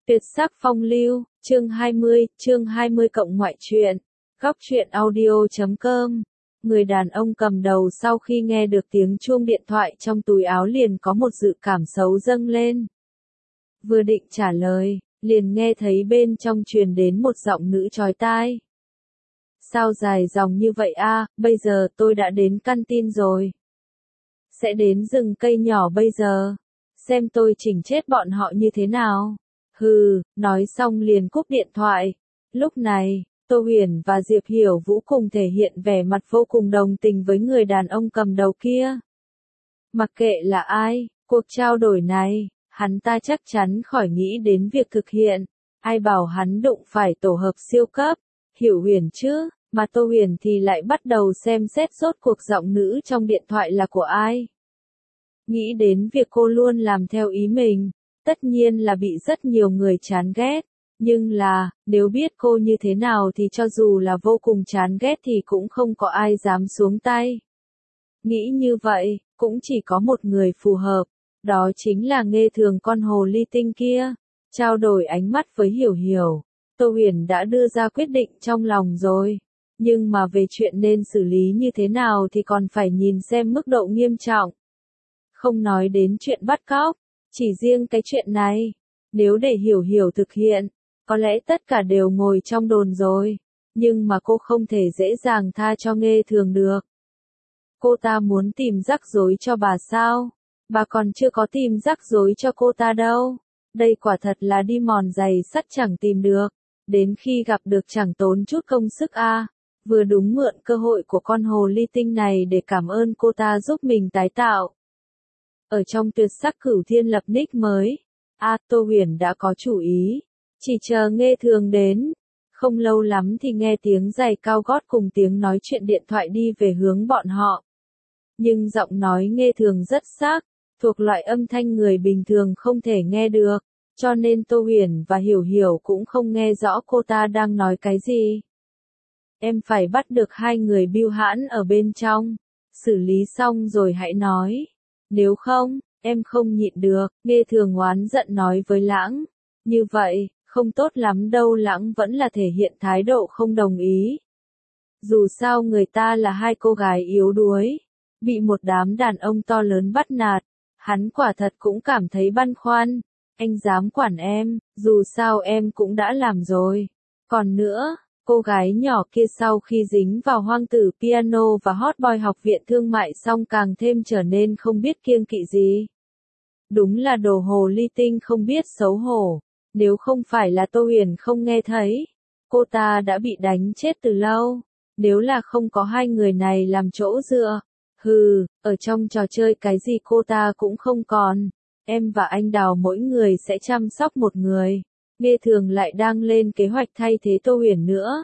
Tuyệt sắc phong lưu, chương 20 cộng ngoại truyện, góc truyện audio.com. Người đàn ông cầm đầu sau khi nghe được tiếng chuông điện thoại trong túi áo liền có một dự cảm xấu dâng lên. Vừa định trả lời, liền nghe thấy bên trong truyền đến một giọng nữ chói tai. Sao dài dòng như vậy a? Bây giờ tôi đã đến căn tin rồi. Sẽ đến rừng cây nhỏ bây giờ. Xem tôi chỉnh chết bọn họ như thế nào. Hừ, nói xong liền cúp điện thoại. Lúc này, Tô Huyền và Diệp Hiểu Vũ cùng thể hiện vẻ mặt vô cùng đồng tình với người đàn ông cầm đầu kia. Mặc kệ là ai, cuộc trao đổi này, hắn ta chắc chắn khỏi nghĩ đến việc thực hiện. Ai bảo hắn đụng phải tổ hợp siêu cấp, Hiểu Huyền chứ, mà Tô Huyền thì lại bắt đầu xem xét rốt cuộc giọng nữ trong điện thoại là của ai. Nghĩ đến việc cô luôn làm theo ý mình, tất nhiên là bị rất nhiều người chán ghét, nhưng là, nếu biết cô như thế nào thì cho dù là vô cùng chán ghét thì cũng không có ai dám xuống tay. Nghĩ như vậy, cũng chỉ có một người phù hợp, đó chính là Nghê Thường con hồ ly tinh kia. Trao đổi ánh mắt với Hiểu Hiểu, Tô Huyền đã đưa ra quyết định trong lòng rồi, nhưng mà về chuyện nên xử lý như thế nào thì còn phải nhìn xem mức độ nghiêm trọng. Không nói đến chuyện bắt cóc, chỉ riêng cái chuyện này, nếu để Hiểu Hiểu thực hiện, có lẽ tất cả đều ngồi trong đồn rồi, nhưng mà cô không thể dễ dàng tha cho Nghê Thường được. Cô ta muốn tìm rắc rối cho bà sao? Bà còn chưa có tìm rắc rối cho cô ta đâu. Đây quả thật là đi mòn giày sắt chẳng tìm được, đến khi gặp được chẳng tốn chút công sức a. Vừa đúng mượn cơ hội của con hồ ly tinh này để cảm ơn cô ta giúp mình tái tạo. Ở trong tuyệt sắc cửu thiên lập nick mới, Tô Huyền đã có chủ ý, chỉ chờ Nghê Thường đến. Không lâu lắm thì nghe tiếng giày cao gót cùng tiếng nói chuyện điện thoại đi về hướng bọn họ. Nhưng giọng nói Nghê Thường rất sắc, thuộc loại âm thanh người bình thường không thể nghe được, cho nên Tô Huyền và Hiểu Hiểu cũng không nghe rõ cô ta đang nói cái gì. Em phải bắt được hai người bưu hãn ở bên trong, xử lý xong rồi hãy nói. Nếu không, em không nhịn được, Nghê Thường oán giận nói với Lãng. Như vậy, không tốt lắm đâu. Lãng vẫn là thể hiện thái độ không đồng ý. Dù sao người ta là hai cô gái yếu đuối, bị một đám đàn ông to lớn bắt nạt, hắn quả thật cũng cảm thấy băn khoăn. Anh dám quản em, dù sao em cũng đã làm rồi. Còn nữa, cô gái nhỏ kia sau khi dính vào hoang tử piano và hot boy học viện thương mại xong càng thêm trở nên không biết kiêng kỵ gì. Đúng là đồ hồ ly tinh không biết xấu hổ. Nếu không phải là Tô Huyền không nghe thấy, cô ta đã bị đánh chết từ lâu. Nếu là không có hai người này làm chỗ dựa, ở trong trò chơi cái gì cô ta cũng không còn. Em và anh Đào mỗi người sẽ chăm sóc một người. Nghê Thường lại đang lên kế hoạch thay thế Tô Huyền nữa.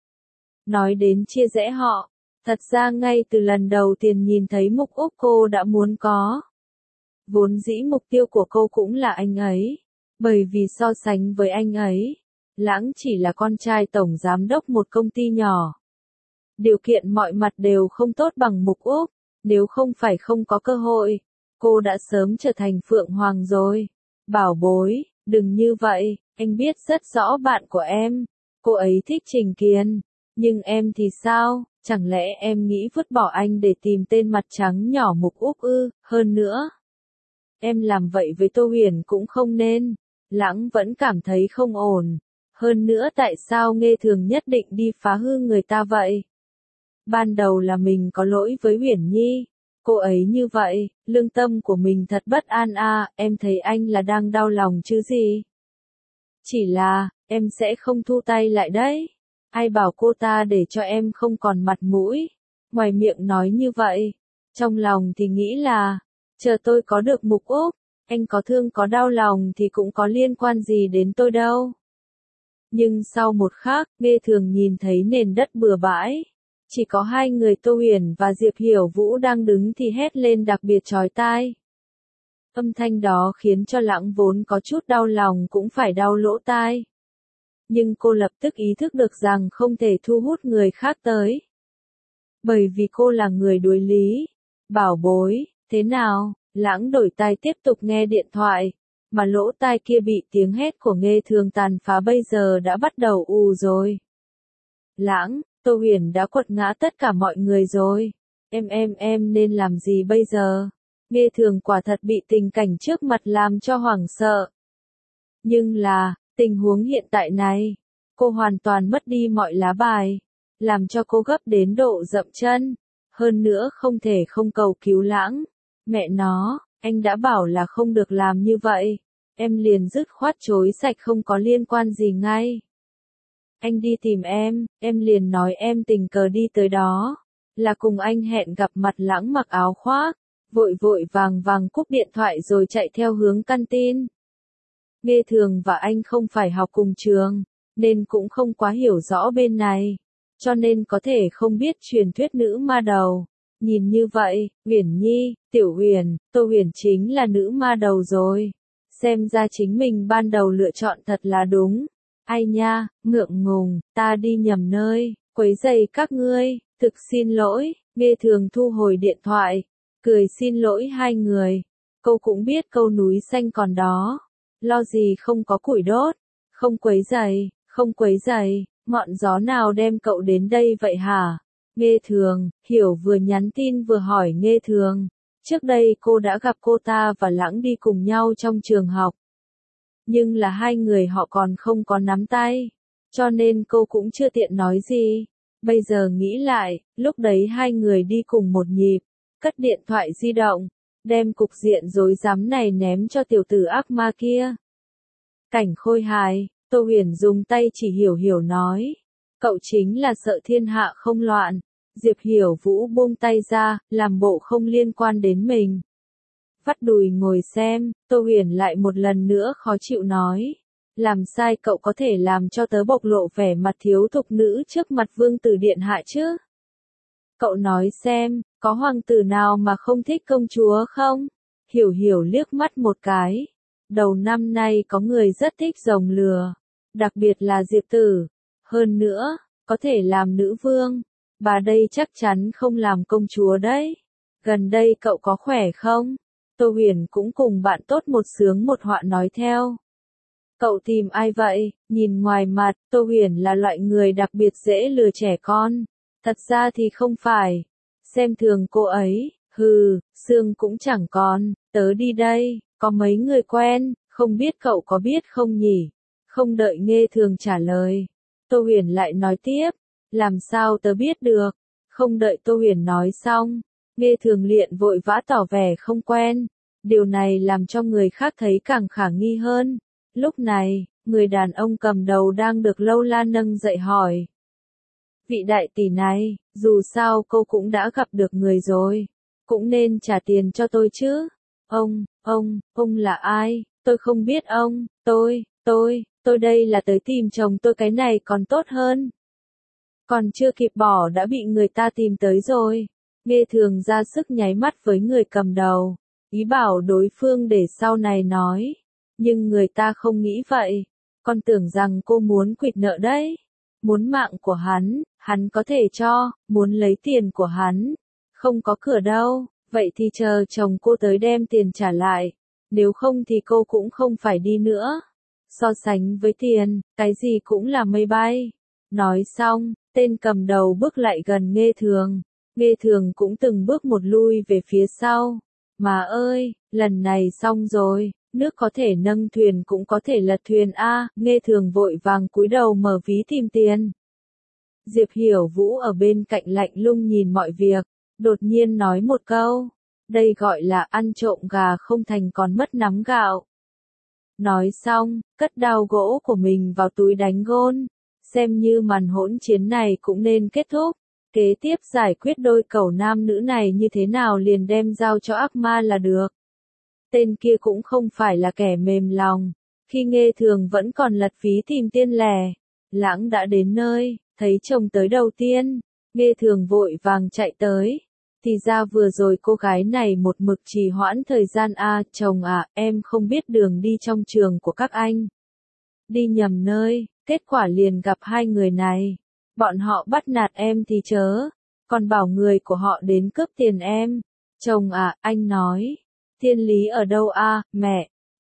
Nói đến chia rẽ họ, thật ra ngay từ lần đầu tiên nhìn thấy Mục Úc cô đã muốn có. Vốn dĩ mục tiêu của cô cũng là anh ấy, bởi vì so sánh với anh ấy, Lãng chỉ là con trai tổng giám đốc một công ty nhỏ. Điều kiện mọi mặt đều không tốt bằng Mục Úc, nếu không phải không có cơ hội, cô đã sớm trở thành Phượng Hoàng rồi. Bảo bối, đừng như vậy, anh biết rất rõ bạn của em, cô ấy thích Trình Kiên, nhưng em thì sao, chẳng lẽ em nghĩ vứt bỏ anh để tìm tên mặt trắng nhỏ Mục Úc ư? Hơn nữa, em làm vậy với Tô Huyền cũng không nên. Lãng vẫn cảm thấy không ổn. Hơn nữa tại sao Nghê Thường nhất định đi phá hư người ta vậy? Ban đầu là mình có lỗi với Huyền Nhi. Cô ấy như vậy, lương tâm của mình thật bất an em thấy anh là đang đau lòng chứ gì? Chỉ là, em sẽ không thu tay lại đấy. Ai bảo cô ta để cho em không còn mặt mũi. Ngoài miệng nói như vậy, trong lòng thì nghĩ là, chờ tôi có được Mục Úc, anh có thương có đau lòng thì cũng có liên quan gì đến tôi đâu. Nhưng sau một khắc, Nghê Thường nhìn thấy nền đất bừa bãi. Chỉ có hai người Tô Huyền và Diệp Hiểu Vũ đang đứng thì hét lên đặc biệt chói tai. Âm thanh đó khiến cho Lãng vốn có chút đau lòng cũng phải đau lỗ tai. Nhưng cô lập tức ý thức được rằng không thể thu hút người khác tới. Bởi vì cô là người đối lý. Bảo bối, thế nào? Lãng đổi tai tiếp tục nghe điện thoại. mà lỗ tai kia bị tiếng hét của Nghê Thường tàn phá bây giờ đã bắt đầu ù rồi. Lãng, Tô Huyền đã quật ngã tất cả mọi người rồi. Em nên làm gì bây giờ? Nghê Thường quả thật bị tình cảnh trước mặt làm cho hoảng sợ. Nhưng là, tình huống hiện tại này, cô hoàn toàn mất đi mọi lá bài, làm cho cô gấp đến độ dậm chân. Hơn nữa không thể không cầu cứu Lãng. Mẹ nó, anh đã bảo là không được làm như vậy. Em liền dứt khoát chối sạch không có liên quan gì ngay. Anh đi tìm em liền nói em tình cờ đi tới đó. Là cùng anh hẹn gặp mặt. Lãng mặc áo khoác, vội vàng cúp điện thoại rồi chạy theo hướng căn tin. Nghê Thường và anh không phải học cùng trường, nên cũng không quá hiểu rõ bên này, cho nên có thể không biết truyền thuyết nữ ma đầu. Nhìn như vậy, Huyền Nhi, Tiểu Huyền, Tô Huyền chính là nữ ma đầu rồi. Xem ra chính mình ban đầu lựa chọn thật là đúng. Ai nha, ngượng ngùng, ta đi nhầm nơi, quấy rầy các ngươi, thực xin lỗi. Nghê Thường thu hồi điện thoại, cười xin lỗi hai người. Cô cũng biết câu núi xanh còn đó, lo gì không có củi đốt. Không quấy rầy, ngọn gió nào đem cậu đến đây vậy hả? Nghê Thường, Hiểu vừa nhắn tin vừa hỏi Nghê Thường. Trước đây cô đã gặp cô ta và Lãng đi cùng nhau trong trường học. Nhưng là hai người họ còn không có nắm tay, cho nên cô cũng chưa tiện nói gì. Bây giờ nghĩ lại, lúc đấy hai người đi cùng một nhịp, cất điện thoại di động, đem cục diện rối rắm này ném cho tiểu tử ác ma kia. Cảnh khôi hài, Tô Huyền dùng tay chỉ Hiểu nói. Cậu chính là sợ thiên hạ không loạn. Diệp Hiểu Vũ buông tay ra, làm bộ không liên quan đến mình. Vắt đùi ngồi xem, Tô Huyền lại một lần nữa khó chịu nói. Làm sai cậu có thể làm cho tớ bộc lộ vẻ mặt thiếu thục nữ trước mặt vương tử điện hạ chứ? Cậu nói xem, có hoàng tử nào mà không thích công chúa không? Hiểu liếc mắt một cái. Đầu năm nay có người rất thích rồng lừa, đặc biệt là Diệp Tử. Hơn nữa, có thể làm nữ vương. Bà đây chắc chắn không làm công chúa đấy. Gần đây cậu có khỏe không? Tô Huyền cũng cùng bạn tốt một sướng một họa nói theo. Cậu tìm ai vậy? Nhìn ngoài mặt, Tô Huyền là loại người đặc biệt dễ lừa trẻ con. Thật ra thì không phải. Xem thường cô ấy, xương cũng chẳng còn, tớ đi đây, có mấy người quen, không biết cậu có biết không nhỉ? Không đợi Nghê Thường trả lời, Tô Huyền lại nói tiếp, làm sao tớ biết được? Không đợi Tô Huyền nói xong, Nghê Thường liền vội vã tỏ vẻ không quen. Điều này làm cho người khác thấy càng khả nghi hơn. Lúc này, người đàn ông cầm đầu đang được Lâu Lan nâng dậy hỏi. Vị đại tỷ này, dù sao cô cũng đã gặp được người rồi, cũng nên trả tiền cho tôi chứ. Ông là ai? Tôi không biết ông. Tôi đây là tới tìm chồng tôi, cái này còn tốt hơn. Còn chưa kịp bỏ đã bị người ta tìm tới rồi. Nghê Thường ra sức nháy mắt với người cầm đầu, ý bảo đối phương để sau này nói. Nhưng người ta không nghĩ vậy. Con tưởng rằng cô muốn quỵt nợ đấy. Muốn mạng của hắn có thể cho, muốn lấy tiền của hắn. Không có cửa đâu, vậy thì chờ chồng cô tới đem tiền trả lại. Nếu không thì cô cũng không phải đi nữa. So sánh với tiền, cái gì cũng là mây bay. Nói xong, tên cầm đầu bước lại gần Nghê Thường. Nghê Thường cũng từng bước một lui về phía sau. Mà ơi, lần này xong rồi, nước có thể nâng thuyền cũng có thể lật thuyền a. Nghê Thường vội vàng cúi đầu mở ví tìm tiền. Diệp Hiểu Vũ ở bên cạnh lạnh lùng nhìn mọi việc, đột nhiên nói một câu. Đây gọi là ăn trộm gà không thành còn mất nắm gạo. Nói xong, cất đao gỗ của mình vào túi đánh gôn. Xem như màn hỗn chiến này cũng nên kết thúc. Kế tiếp giải quyết đôi cẩu nam nữ này như thế nào liền đem giao cho ác ma là được. Tên kia cũng không phải là kẻ mềm lòng. Khi Nghê Thường vẫn còn lật ví tìm tiền lẻ, Lãng đã đến nơi, thấy chồng tới đầu tiên. Nghê Thường vội vàng chạy tới. Thì ra vừa rồi cô gái này một mực trì hoãn thời gian chồng em không biết đường đi trong trường của các anh. Đi nhầm nơi, kết quả liền gặp hai người này. Bọn họ bắt nạt em thì chớ, còn bảo người của họ đến cướp tiền em. Chồng anh nói, thiên lý ở đâu mẹ,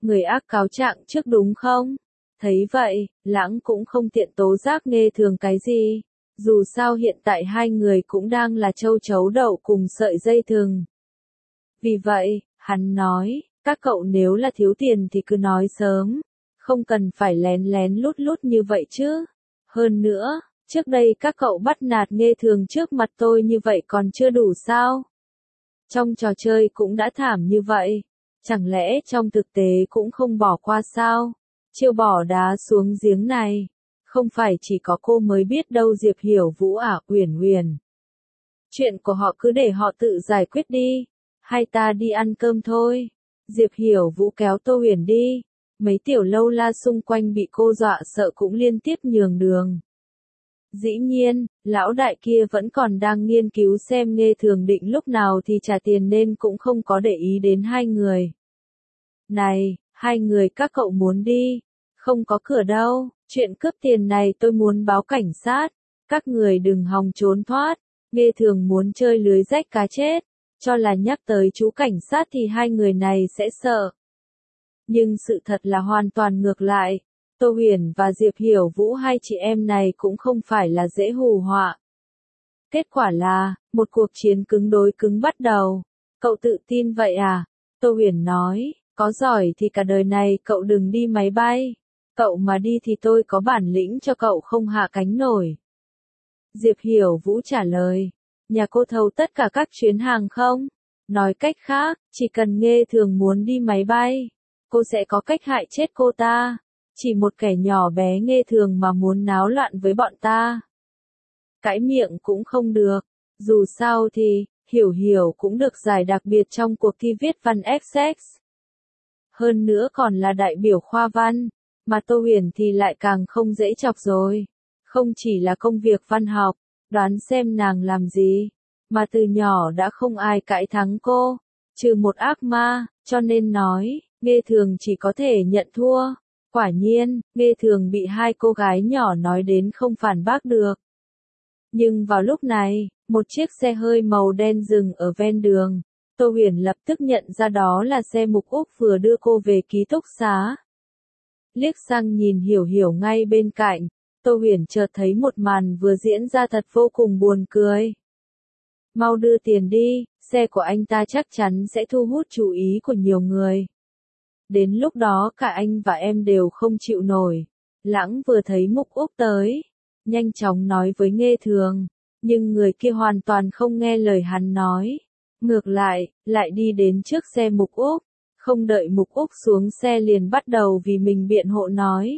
người ác cáo trạng trước đúng không? Thấy vậy, Lãng cũng không tiện tố giác Nghê Thường cái gì. Dù sao hiện tại hai người cũng đang là châu chấu đậu cùng sợi dây thừng. Vì vậy, hắn nói, các cậu nếu là thiếu tiền thì cứ nói sớm, không cần phải lén lén lút lút như vậy chứ. Hơn nữa, trước đây các cậu bắt nạt Nghê Thường trước mặt tôi như vậy còn chưa đủ sao? Trong trò chơi cũng đã thảm như vậy, chẳng lẽ trong thực tế cũng không bỏ qua sao? Chiêu bỏ đá xuống giếng này, không phải chỉ có cô mới biết đâu Diệp Hiểu Vũ à, Uyển Uyển. Chuyện của họ cứ để họ tự giải quyết đi, hay ta đi ăn cơm thôi. Diệp Hiểu Vũ kéo Tô Huyền đi, mấy tiểu lâu la xung quanh bị cô dọa sợ cũng liên tiếp nhường đường. Dĩ nhiên, lão đại kia vẫn còn đang nghiên cứu xem Nghê Thường định lúc nào thì trả tiền nên cũng không có để ý đến hai người. Này, hai người các cậu muốn đi, không có cửa đâu, chuyện cướp tiền này tôi muốn báo cảnh sát, các người đừng hòng trốn thoát, Nghê Thường muốn chơi lưới rách cá chết, cho là nhắc tới chú cảnh sát thì hai người này sẽ sợ. Nhưng sự thật là hoàn toàn ngược lại. Tô Huyền và Diệp Hiểu Vũ hai chị em này cũng không phải là dễ hù họa. Kết quả là, một cuộc chiến cứng đối cứng bắt đầu. Cậu tự tin vậy à? Tô Huyền nói, có giỏi thì cả đời này cậu đừng đi máy bay. Cậu mà đi thì tôi có bản lĩnh cho cậu không hạ cánh nổi. Diệp Hiểu Vũ trả lời, nhà cô thầu tất cả các chuyến hàng không? Nói cách khác, chỉ cần Nghê Thường muốn đi máy bay, cô sẽ có cách hại chết cô ta. Chỉ một kẻ nhỏ bé Nghê Thường mà muốn náo loạn với bọn ta. Cãi miệng cũng không được. Dù sao thì, Hiểu Hiểu cũng được giải đặc biệt trong cuộc thi viết văn XX. Hơn nữa còn là đại biểu khoa văn, mà Tô Huyền thì lại càng không dễ chọc rồi. Không chỉ là công việc văn học, đoán xem nàng làm gì, mà từ nhỏ đã không ai cãi thắng cô, trừ một ác ma, cho nên nói, Nghê Thường chỉ có thể nhận thua. Quả nhiên, Nghê Thường bị hai cô gái nhỏ nói đến không phản bác được. Nhưng vào lúc này, một chiếc xe hơi màu đen dừng ở ven đường. Tô Huyền lập tức nhận ra đó là xe Mục Úc vừa đưa cô về ký túc xá. Liếc sang nhìn Hiểu Hiểu ngay bên cạnh, Tô Huyền chợt thấy một màn vừa diễn ra thật vô cùng buồn cười. Mau đưa tiền đi, xe của anh ta chắc chắn sẽ thu hút chú ý của nhiều người. Đến lúc đó cả anh và em đều không chịu nổi. Lãng vừa thấy Mục Úc tới, nhanh chóng nói với Nghê Thường, nhưng người kia hoàn toàn không nghe lời hắn nói. Ngược lại, lại đi đến trước xe Mục Úc, không đợi Mục Úc xuống xe liền bắt đầu vì mình biện hộ nói.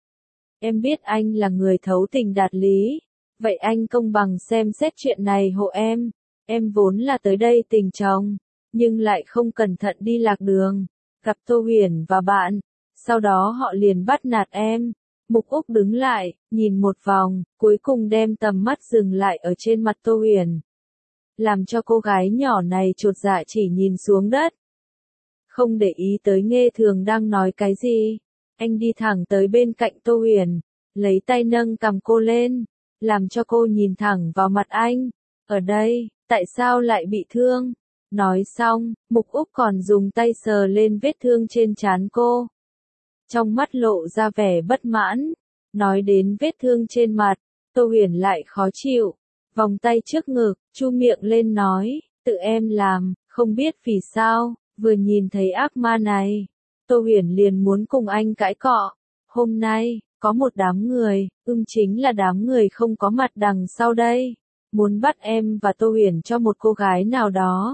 Em biết anh là người thấu tình đạt lý, vậy anh công bằng xem xét chuyện này hộ em vốn là tới đây tình chồng, nhưng lại không cẩn thận đi lạc đường. Gặp Tô Huyền và bạn, sau đó họ liền bắt nạt em. Mục Úc đứng lại, nhìn một vòng, cuối cùng đem tầm mắt dừng lại ở trên mặt Tô Huyền. Làm cho cô gái nhỏ này chột dạ chỉ nhìn xuống đất. Không để ý tới Nghê Thường đang nói cái gì, anh đi thẳng tới bên cạnh Tô Huyền, lấy tay nâng cằm cô lên, làm cho cô nhìn thẳng vào mặt anh. Ở đây, tại sao lại bị thương? Nói xong, Mục Úc còn dùng tay sờ lên vết thương trên trán cô. Trong mắt lộ ra vẻ bất mãn. Nói đến vết thương trên mặt, Tô Huyền lại khó chịu. Vòng tay trước ngực, chu miệng lên nói, tự em làm, không biết vì sao, vừa nhìn thấy ác ma này. Tô Huyền liền muốn cùng anh cãi cọ. Hôm nay, có một đám người, chính là đám người không có mặt đằng sau đây. Muốn bắt em và Tô Huyền cho một cô gái nào đó.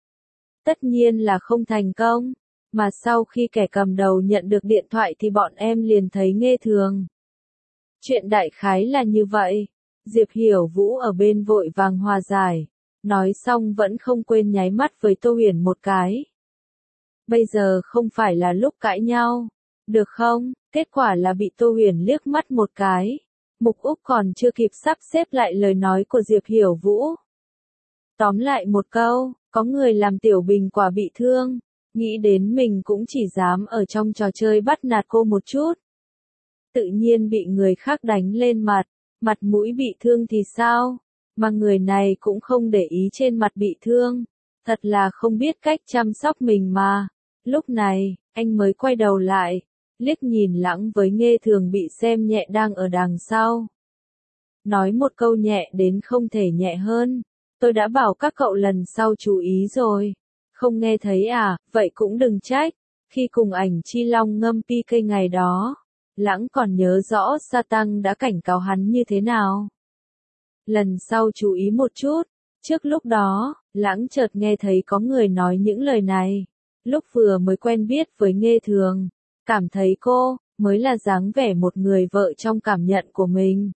Tất nhiên là không thành công, mà sau khi kẻ cầm đầu nhận được điện thoại thì bọn em liền thấy Nghê Thường. Chuyện đại khái là như vậy. Diệp Hiểu Vũ ở bên vội vàng hòa giải, nói xong vẫn không quên nháy mắt với Tô Huyền một cái. Bây giờ không phải là lúc cãi nhau, được không? Kết quả là bị Tô Huyền liếc mắt một cái. Mục Úc còn chưa kịp sắp xếp lại lời nói của Diệp Hiểu Vũ. Tóm lại một câu, có người làm Tiểu Bình quả bị thương, nghĩ đến mình cũng chỉ dám ở trong trò chơi bắt nạt cô một chút. Tự nhiên bị người khác đánh lên mặt mũi bị thương thì sao? Mà người này cũng không để ý trên mặt bị thương, thật là không biết cách chăm sóc mình mà. Lúc này, anh mới quay đầu lại, liếc nhìn Lãng với Nghê Thường bị xem nhẹ đang ở đằng sau. Nói một câu nhẹ đến không thể nhẹ hơn, tôi đã bảo các cậu lần sau chú ý rồi. Không nghe thấy à, vậy cũng đừng trách. Khi cùng ảnh Chi Long ngâm PK ngày đó, Lãng còn nhớ rõ Sa Tăng đã cảnh cáo hắn như thế nào. Lần sau chú ý một chút. Trước lúc đó, Lãng chợt nghe thấy có người nói những lời này. Lúc vừa mới quen biết với Nghê Thường, cảm thấy cô mới là dáng vẻ một người vợ trong cảm nhận của mình.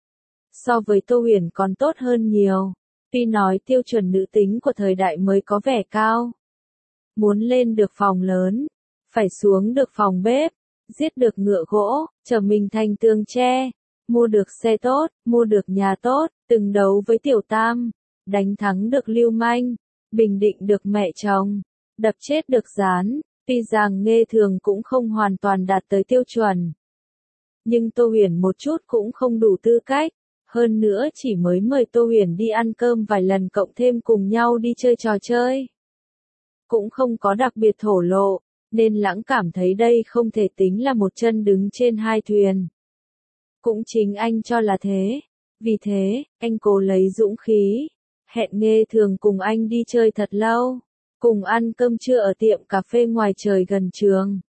So với Tô Huyền còn tốt hơn nhiều. Tuy nói tiêu chuẩn nữ tính của thời đại mới có vẻ cao. Muốn lên được phòng lớn, phải xuống được phòng bếp, giết được ngựa gỗ, trở mình thành tường tre, mua được xe tốt, mua được nhà tốt, từng đấu với Tiểu Tam, đánh thắng được lưu manh, bình định được mẹ chồng, đập chết được Gián. Tuy rằng Nghê Thường cũng không hoàn toàn đạt tới tiêu chuẩn, nhưng Tô Huyền một chút cũng không đủ tư cách. Hơn nữa chỉ mới mời Tô Huyền đi ăn cơm vài lần cộng thêm cùng nhau đi chơi trò chơi. Cũng không có đặc biệt thổ lộ, nên Lãng cảm thấy đây không thể tính là một chân đứng trên hai thuyền. Cũng chính anh cho là thế. Vì thế, anh cố lấy dũng khí, hẹn Nghê Thường cùng anh đi chơi thật lâu, cùng ăn cơm trưa ở tiệm cà phê ngoài trời gần trường.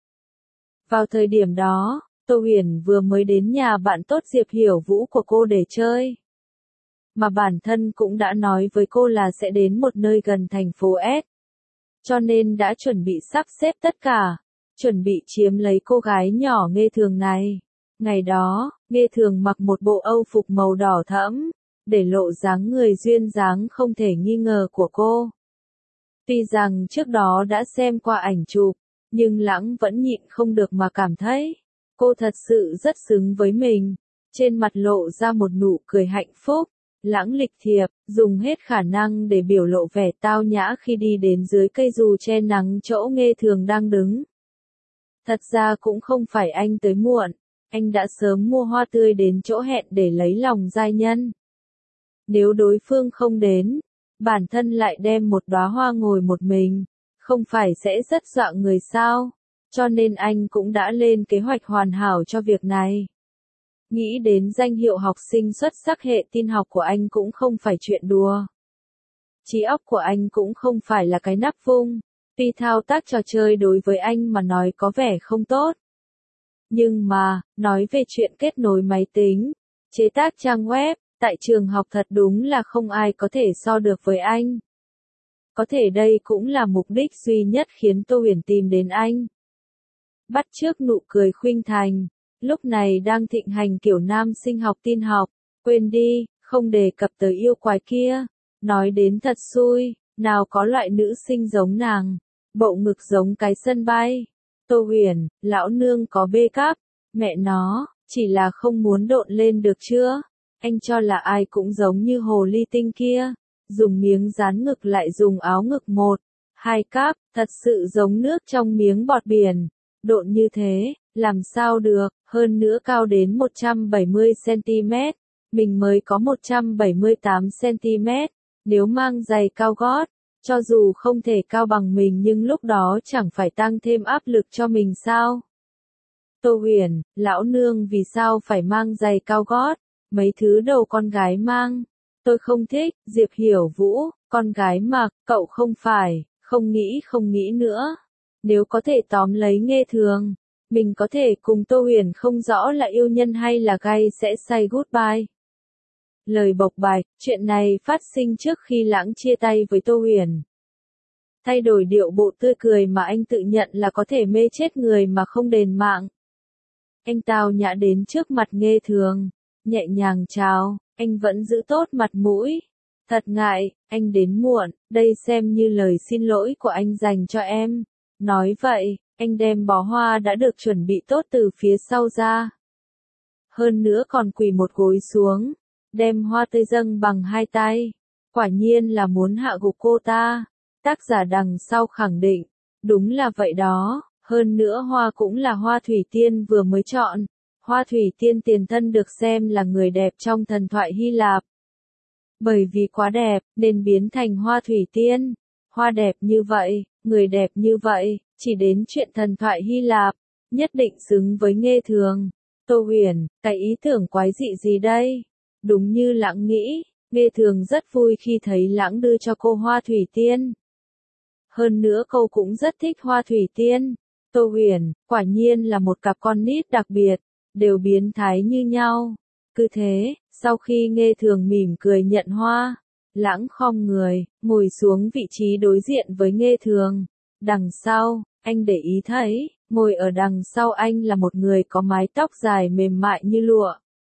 Vào thời điểm đó, Tô Huyền vừa mới đến nhà bạn tốt Diệp Hiểu Vũ của cô để chơi. Mà bản thân cũng đã nói với cô là sẽ đến một nơi gần thành phố S. Cho nên đã chuẩn bị sắp xếp tất cả, chuẩn bị chiếm lấy cô gái nhỏ Nghê Thường này. Ngày đó, Nghê Thường mặc một bộ âu phục màu đỏ thẫm, để lộ dáng người duyên dáng không thể nghi ngờ của cô. Tuy rằng trước đó đã xem qua ảnh chụp, nhưng Lãng vẫn nhịn không được mà cảm thấy cô thật sự rất xứng với mình. Trên mặt lộ ra một nụ cười hạnh phúc. Lãng lịch thiệp, dùng hết khả năng để biểu lộ vẻ tao nhã khi đi đến dưới cây dù che nắng chỗ Nghê Thường đang đứng. Thật ra cũng không phải anh tới muộn, anh đã sớm mua hoa tươi đến chỗ hẹn để lấy lòng giai nhân. Nếu đối phương không đến, bản thân lại đem một đóa hoa ngồi một mình, không phải sẽ rất dọa người sao? Cho nên anh cũng đã lên kế hoạch hoàn hảo cho việc này. Nghĩ đến danh hiệu học sinh xuất sắc hệ tin học của anh cũng không phải chuyện đùa. Trí óc của anh cũng không phải là cái nắp vung. Tuy thao tác trò chơi đối với anh mà nói có vẻ không tốt. Nhưng mà, nói về chuyện kết nối máy tính, chế tác trang web, tại trường học thật đúng là không ai có thể so được với anh. Có thể đây cũng là mục đích duy nhất khiến Tô Huyền tìm đến anh. Bắt chước nụ cười khuynh thành. Lúc này đang thịnh hành kiểu nam sinh học tin học, quên đi, không đề cập tới yêu quái kia. Nói đến thật xui, nào có loại nữ sinh giống nàng, bộ ngực giống cái sân bay. Tô Huyền, lão nương có bê cáp, mẹ nó, chỉ là không muốn độn lên được chưa? Anh cho là ai cũng giống như hồ ly tinh kia, dùng miếng dán ngực lại dùng áo ngực 1, 2 cáp, thật sự giống nước trong miếng bọt biển. Độn như thế, làm sao được, hơn nữa cao đến 170cm, mình mới có 178cm, nếu mang giày cao gót, cho dù không thể cao bằng mình nhưng lúc đó chẳng phải tăng thêm áp lực cho mình sao? Tô Huyền, lão nương vì sao phải mang giày cao gót, mấy thứ đầu con gái mang, tôi không thích. Diệp Hiểu Vũ, con gái mặc, cậu không phải, không nghĩ nữa. Nếu có thể tóm lấy Nghê Thường, mình có thể cùng Tô Huyền không rõ là yêu nhân hay là gay sẽ say goodbye. Lời bộc bạch, chuyện này phát sinh trước khi Lãng chia tay với Tô Huyền. Thay đổi điệu bộ tươi cười mà anh tự nhận là có thể mê chết người mà không đền mạng. Anh tao nhã đến trước mặt Nghê Thường, nhẹ nhàng chào, anh vẫn giữ tốt mặt mũi. Thật ngại, anh đến muộn, đây xem như lời xin lỗi của anh dành cho em. Nói vậy, anh đem bó hoa đã được chuẩn bị tốt từ phía sau ra. Hơn nữa còn quỳ một gối xuống, đem hoa tươi dâng bằng hai tay. Quả nhiên là muốn hạ gục cô ta. Tác giả đằng sau khẳng định, đúng là vậy đó, hơn nữa hoa cũng là hoa thủy tiên vừa mới chọn. Hoa thủy tiên tiền thân được xem là người đẹp trong thần thoại Hy Lạp. Bởi vì quá đẹp, nên biến thành hoa thủy tiên. Hoa đẹp như vậy, người đẹp như vậy, chỉ đến chuyện thần thoại Hy Lạp, nhất định xứng với Nghê Thường. Tô Huyền, cái ý tưởng quái dị gì đây? Đúng như Lãng nghĩ, Nghê Thường rất vui khi thấy Lãng đưa cho cô hoa thủy tiên. Hơn nữa cô cũng rất thích hoa thủy tiên. Tô Huyền, quả nhiên là một cặp con nít đặc biệt, đều biến thái như nhau. Cứ thế, sau khi Nghê Thường mỉm cười nhận hoa, Lãng khom người, ngồi xuống vị trí đối diện với Nghê Thường. Đằng sau, anh để ý thấy, ngồi ở đằng sau anh là một người có mái tóc dài mềm mại như lụa.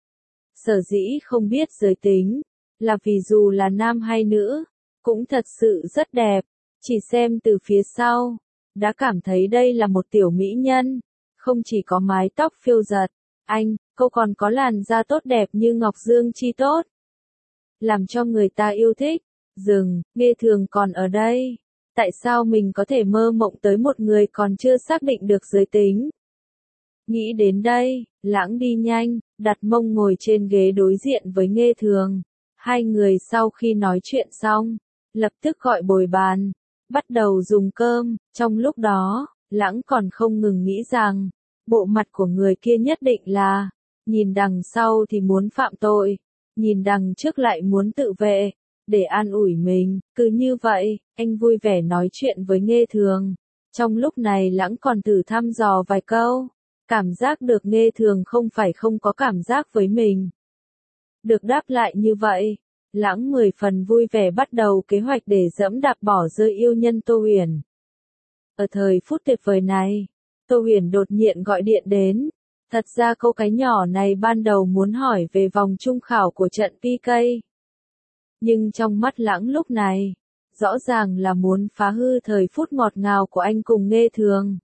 Sở dĩ không biết giới tính, là vì dù là nam hay nữ, cũng thật sự rất đẹp. Chỉ xem từ phía sau, đã cảm thấy đây là một tiểu mỹ nhân. Không chỉ có mái tóc phiêu giật, cô còn có làn da tốt đẹp như ngọc dương chi tốt. Làm cho người ta yêu thích. Nghê Thường còn ở đây. Tại sao mình có thể mơ mộng tới một người còn chưa xác định được giới tính? Nghĩ đến đây, Lãng đi nhanh, đặt mông ngồi trên ghế đối diện với Nghê Thường. Hai người sau khi nói chuyện xong, lập tức gọi bồi bàn, bắt đầu dùng cơm. Trong lúc đó, Lãng còn không ngừng nghĩ rằng, bộ mặt của người kia nhất định là, nhìn đằng sau thì muốn phạm tội, nhìn đằng trước lại muốn tự vệ, để an ủi mình. Cứ như vậy, anh vui vẻ nói chuyện với Nghê Thường. Trong lúc này Lãng còn thử thăm dò vài câu, cảm giác được Nghê Thường không phải không có cảm giác với mình. Được đáp lại như vậy, Lãng 10 phần vui vẻ bắt đầu kế hoạch để dẫm đạp bỏ rơi yêu nhân Tô Huyền. Ở thời phút tuyệt vời này, Tô Huyền đột nhiên gọi điện đến. Thật ra cô cái nhỏ này ban đầu muốn hỏi về vòng chung khảo của trận PK. Nhưng trong mắt Lãng lúc này, rõ ràng là muốn phá hư thời phút ngọt ngào của anh cùng Nghê Thường.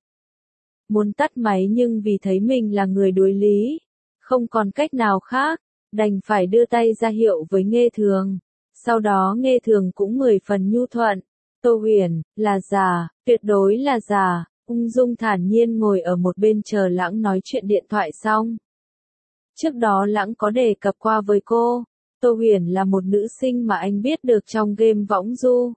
Muốn tắt máy nhưng vì thấy mình là người đối lý, không còn cách nào khác, đành phải đưa tay ra hiệu với Nghê Thường. Sau đó Nghê Thường cũng 10 phần nhu thuận. Tô Huyền, là giả, tuyệt đối là giả. Ung dung thản nhiên ngồi ở một bên chờ Lãng nói chuyện điện thoại xong. Trước đó Lãng có đề cập qua với cô, Tô Huyền là một nữ sinh mà anh biết được trong game võng du.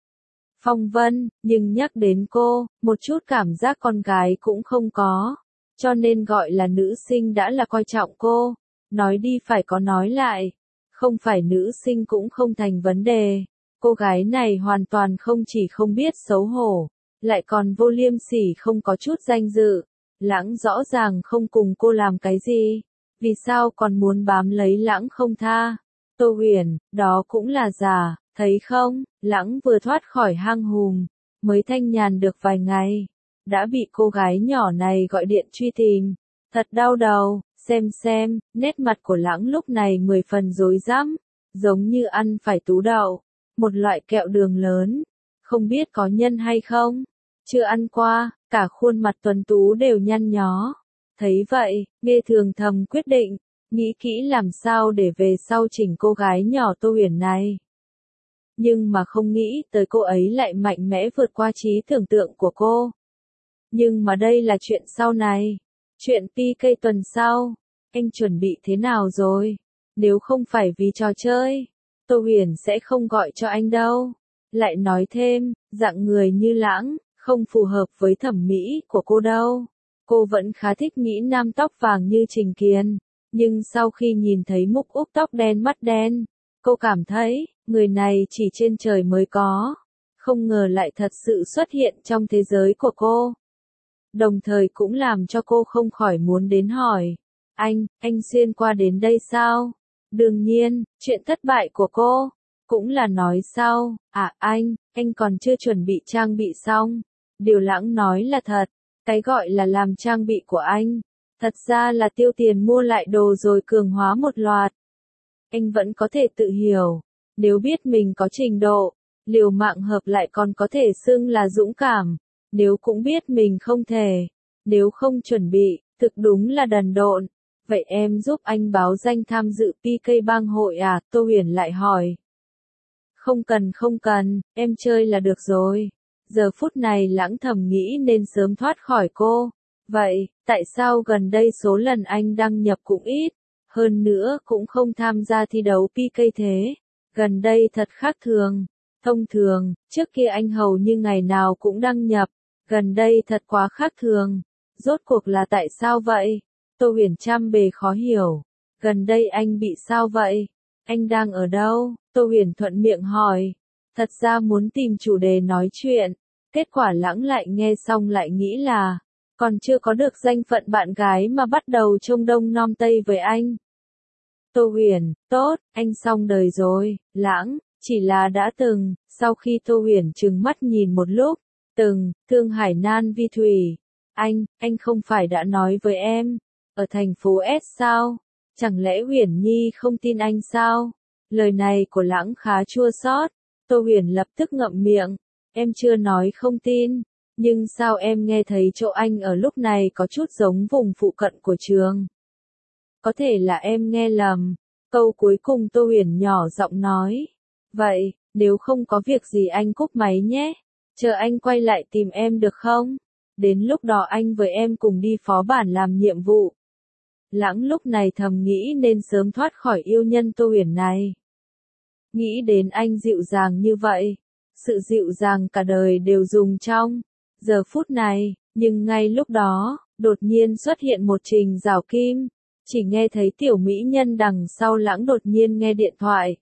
Phong vân, nhưng nhắc đến cô, một chút cảm giác con gái cũng không có. Cho nên gọi là nữ sinh đã là coi trọng cô. Nói đi phải có nói lại. Không phải nữ sinh cũng không thành vấn đề. Cô gái này hoàn toàn không chỉ không biết xấu hổ, lại còn vô liêm sỉ không có chút danh dự. Lãng rõ ràng không cùng cô làm cái gì. Vì sao còn muốn bám lấy Lãng không tha? Tô Huyền, đó cũng là giả, thấy không? Lãng vừa thoát khỏi hang hùm, mới thanh nhàn được vài ngày, đã bị cô gái nhỏ này gọi điện truy tìm. Thật đau đầu, xem, nét mặt của Lãng lúc này 10 phần rối rắm, giống như ăn phải tú đậu, một loại kẹo đường lớn. Không biết có nhân hay không? Chưa ăn qua, cả khuôn mặt tuấn tú đều nhăn nhó. Thấy vậy, Nghê Thường thầm quyết định, nghĩ kỹ làm sao để về sau chỉnh cô gái nhỏ Tô Huyền này. Nhưng mà không nghĩ tới cô ấy lại mạnh mẽ vượt qua trí tưởng tượng của cô. Nhưng mà đây là chuyện sau này. Chuyện PK tuần sau. Anh chuẩn bị thế nào rồi? Nếu không phải vì trò chơi, Tô Huyền sẽ không gọi cho anh đâu. Lại nói thêm, dạng người như Lãng, không phù hợp với thẩm mỹ của cô đâu. Cô vẫn khá thích mỹ nam tóc vàng như Trình Kiên. Nhưng sau khi nhìn thấy Mục Úc tóc đen mắt đen, cô cảm thấy, người này chỉ trên trời mới có. Không ngờ lại thật sự xuất hiện trong thế giới của cô. Đồng thời cũng làm cho cô không khỏi muốn đến hỏi. Anh xuyên qua đến đây sao? Đương nhiên, chuyện thất bại của cô, cũng là nói sau. Anh còn chưa chuẩn bị trang bị xong. Điều Lãng nói là thật. Cái gọi là làm trang bị của anh, thật ra là tiêu tiền mua lại đồ rồi cường hóa một loạt. Anh vẫn có thể tự hiểu, nếu biết mình có trình độ, liều mạng hợp lại còn có thể xưng là dũng cảm. Nếu cũng biết mình không thể, nếu không chuẩn bị, thực đúng là đần độn. Vậy em giúp anh báo danh tham dự PK bang hội à? Tô Huyền lại hỏi. Không cần, em chơi là được rồi. Giờ phút này Lãng thầm nghĩ nên sớm thoát khỏi cô. Vậy, tại sao gần đây số lần anh đăng nhập cũng ít, hơn nữa cũng không tham gia thi đấu PK thế? Gần đây thật khác thường. Thông thường, trước kia anh hầu như ngày nào cũng đăng nhập, gần đây thật quá khác thường. Rốt cuộc là tại sao vậy? Tô Huyền trăm bề khó hiểu. Gần đây anh bị sao vậy? Anh đang ở đâu? Tô Huyền thuận miệng hỏi. Thật ra muốn tìm chủ đề nói chuyện. Kết quả Lãng lại nghe xong lại nghĩ là, còn chưa có được danh phận bạn gái mà bắt đầu trông đông nom tây với anh. Tô Huyền, tốt, anh xong đời rồi. Lãng, chỉ là đã từng, sau khi Tô Huyền trừng mắt nhìn một lúc, Thương Hải Nan Vi Thủy. Anh không phải đã nói với em, ở thành phố S sao? Chẳng lẽ Huyền Nhi không tin anh sao? Lời này của Lãng khá chua xót. Tô Huyền lập tức ngậm miệng, em chưa nói không tin, nhưng sao em nghe thấy chỗ anh ở lúc này có chút giống vùng phụ cận của trường? Có thể là em nghe lầm. Câu cuối cùng Tô Huyền nhỏ giọng nói. Vậy, nếu không có việc gì anh cúp máy nhé. Chờ anh quay lại tìm em được không? Đến lúc đó anh với em cùng đi phó bản làm nhiệm vụ. Lãng lúc này thầm nghĩ nên sớm thoát khỏi yêu nhân Tô Huyền này. Nghĩ đến anh dịu dàng như vậy. Sự dịu dàng cả đời đều dùng trong giờ phút này, nhưng ngay lúc đó, đột nhiên xuất hiện một Trình Giảo Kim. Chỉ nghe thấy tiểu mỹ nhân đằng sau Lãng đột nhiên nghe điện thoại.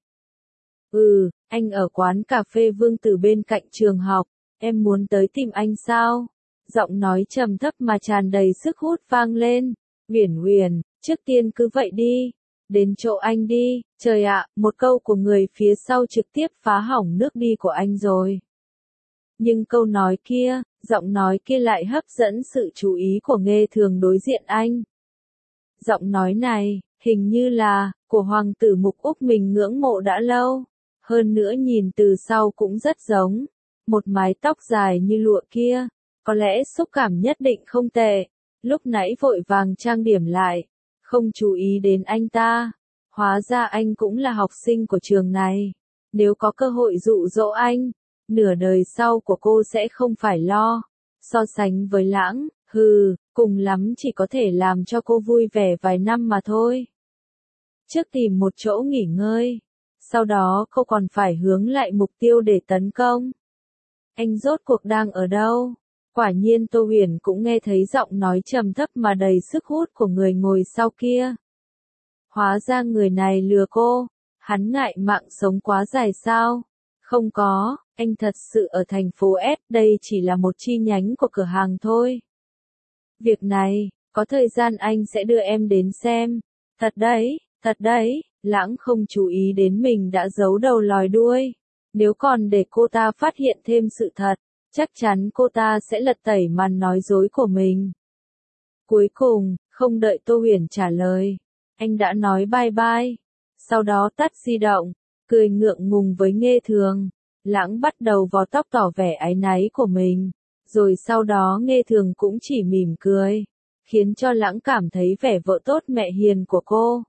Anh ở quán cà phê Vương Tử bên cạnh trường học, em muốn tới tìm anh sao? Giọng nói trầm thấp mà tràn đầy sức hút vang lên. Huyền, trước tiên cứ vậy đi. Đến chỗ anh đi, trời ạ, một câu của người phía sau trực tiếp phá hỏng nước đi của anh rồi. Nhưng câu nói kia, giọng nói kia lại hấp dẫn sự chú ý của Nghê Thường đối diện anh. Giọng nói này, hình như là, của hoàng tử Mục Úc mình ngưỡng mộ đã lâu. Hơn nữa nhìn từ sau cũng rất giống. Một mái tóc dài như lụa kia, có lẽ xúc cảm nhất định không tệ. Lúc nãy vội vàng trang điểm lại, không chú ý đến anh ta. Hóa ra anh cũng là học sinh của trường này. Nếu có cơ hội dụ dỗ anh, nửa đời sau của cô sẽ không phải lo. So sánh với Lãng, cùng lắm chỉ có thể làm cho cô vui vẻ vài năm mà thôi. Trước tìm một chỗ nghỉ ngơi, sau đó cô còn phải hướng lại mục tiêu để tấn công. Anh rốt cuộc đang ở đâu? Quả nhiên Tô Huyền cũng nghe thấy giọng nói trầm thấp mà đầy sức hút của người ngồi sau kia. Hóa ra người này lừa cô, hắn ngại mạng sống quá dài sao? Không có, anh thật sự ở thành phố S, đây chỉ là một chi nhánh của cửa hàng thôi. Việc này, có thời gian anh sẽ đưa em đến xem. Thật đấy, Lãng không chú ý đến mình đã giấu đầu lòi đuôi. Nếu còn để cô ta phát hiện thêm sự thật, chắc chắn cô ta sẽ lật tẩy màn nói dối của mình. Cuối cùng, không đợi Tô Huyền trả lời, anh đã nói bye bye. Sau đó tắt di động, cười ngượng ngùng với Nghê Thường. Lãng bắt đầu vò tóc tỏ vẻ áy náy của mình. Rồi sau đó Nghê Thường cũng chỉ mỉm cười, khiến cho Lãng cảm thấy vẻ vợ tốt mẹ hiền của cô.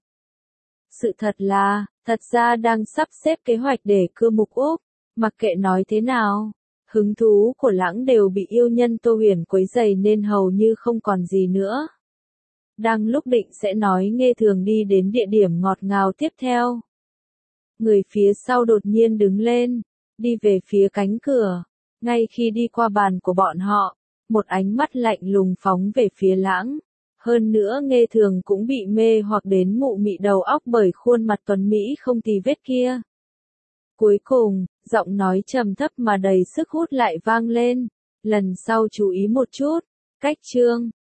Sự thật ra đang sắp xếp kế hoạch để cưa Mục Úc, mặc kệ nói thế nào. Hứng thú của Lãng đều bị yêu nhân Tô Huyền quấy rầy nên hầu như không còn gì nữa. Đang lúc định sẽ nói Nghê Thường đi đến địa điểm ngọt ngào tiếp theo. Người phía sau đột nhiên đứng lên, đi về phía cánh cửa. Ngay khi đi qua bàn của bọn họ, một ánh mắt lạnh lùng phóng về phía Lãng. Hơn nữa Nghê Thường cũng bị mê hoặc đến mụ mị đầu óc bởi khuôn mặt tuấn Mỹ không tì vết kia. Cuối cùng, giọng nói trầm thấp mà đầy sức hút lại vang lên. Lần sau chú ý một chút. Cách chương